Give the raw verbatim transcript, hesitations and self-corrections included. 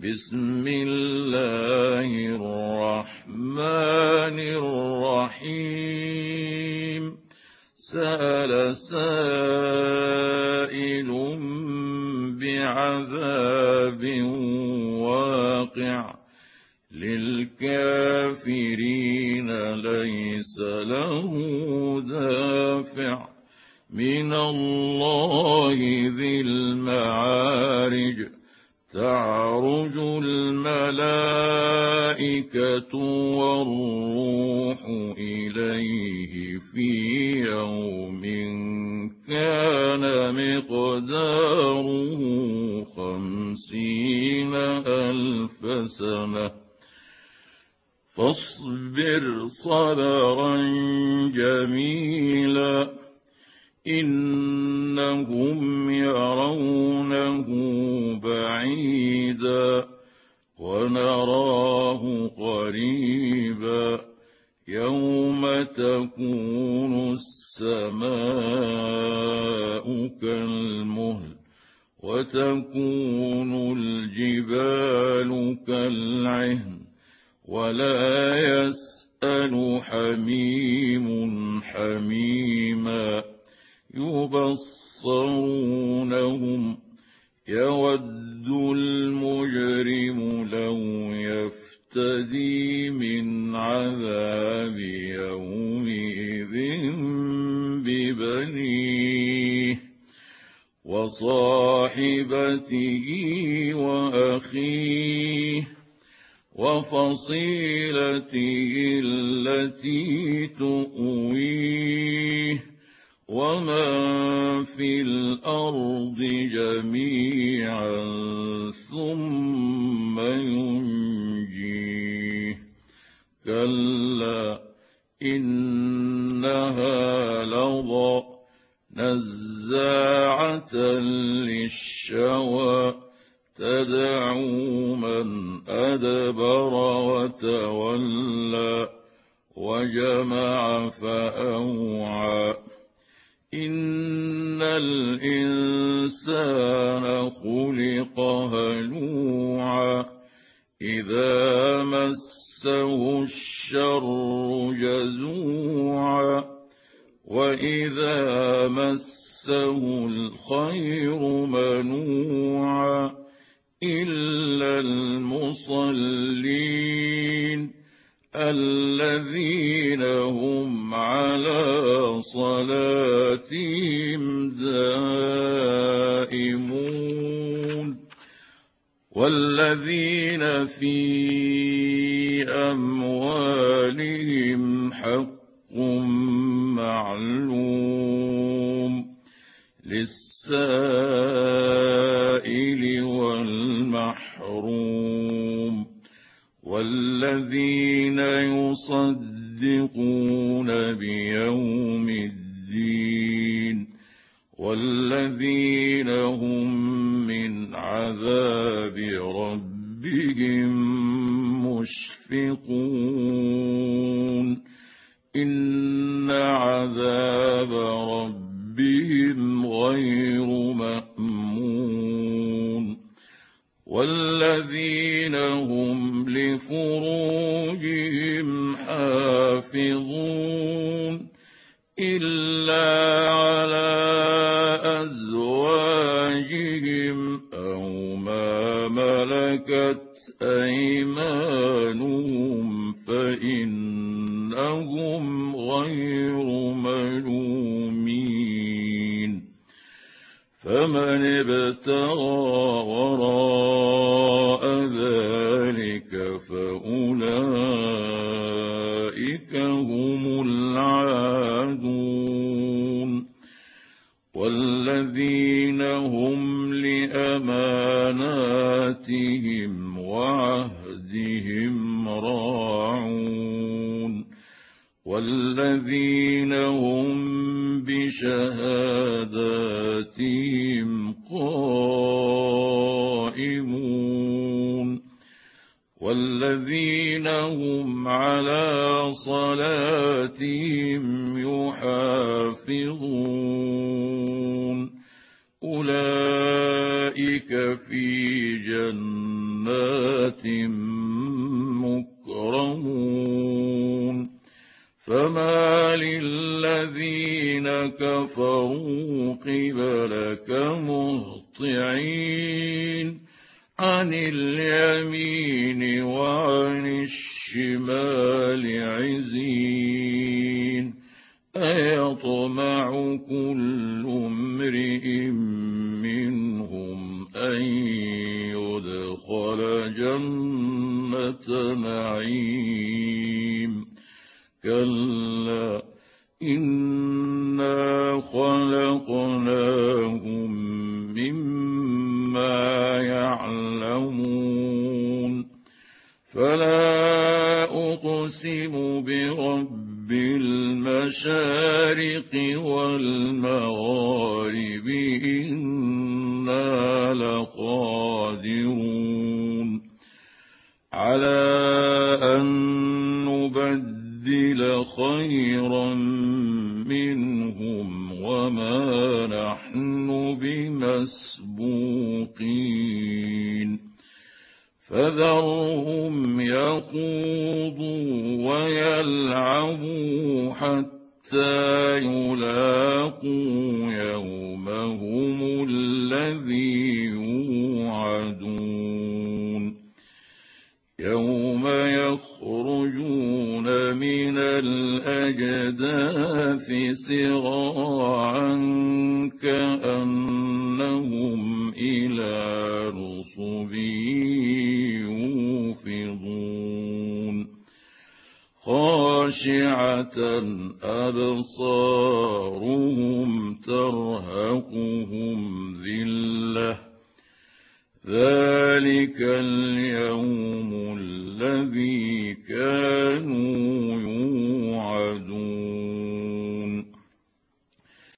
بسم الله الرحمن الرحيم سأل سائل بعذاب واقع للكافرين ليس له دافع من الله ذي المعارج تعرج الملائكة والروح إليه في يوم كان مقداره خمسين ألف سنة فاصبر صبرا جميلا إنهم يرونه بعيدا ونراه قريبا يوم تكون السماء كالمهل وتكون الجبال كالعهن ولا يسأل حميم حميما يبصرونهم يود المجرم لو يفتدي من عذاب يومئذ ببنيه وصاحبته وأخيه وفصيلته التي تؤويه ومن في الأرض جميعا ثم ينجيه كلا إنها لظى نزاعة للشوى تدعو من أدبر وتولى وجمع فأوعى إن الإنسان خلق هلوعا إذا مسه الشر جزوعا وإذا مسه الخير منوعا إلا المصلين الذين هم على صلاتهم دائمون والذين في أموالهم حق معلوم للسائل والمحروم والذين يصدقون بيوم الدين والذين هم من عذاب ربهم مشفقون إن عذاب ربهم غير مأمون والذين هم لفروجهم حافظون إلا على أزواجهم أو ما ملكت أيمانهم فإنهم غير ملومين فمن ابتغى وراء ذلك فأولئك هم العادون والذين هم لأماناتهم وعهدهم راعون والذين هم بشهاداتهم قائمون والذين هم على صلاتهم يحافظون أولئك في جنات جنات مكرمون فما للذين كفروا قبلك مهطعين عن اليمين وعن الشمال عزين أيطمع كل امرئ منهم أن يدخل جنة نعيم كلا إنا خلقناهم مما يعلمون فلا أقسم برب المشارق والمغارب إنا لقادرون على أن نبدل خيرا منهم وما نحن بمسبوقين فذرهم يخوضوا ويلعبوا حتى يلاقوا يومهم الذي يوعدون يوم يخرجون من الأجداث سراعا كأنهم إلى نصب يوفضون خاشعة أبصارهم ترهقهم ذلة ذلك اليوم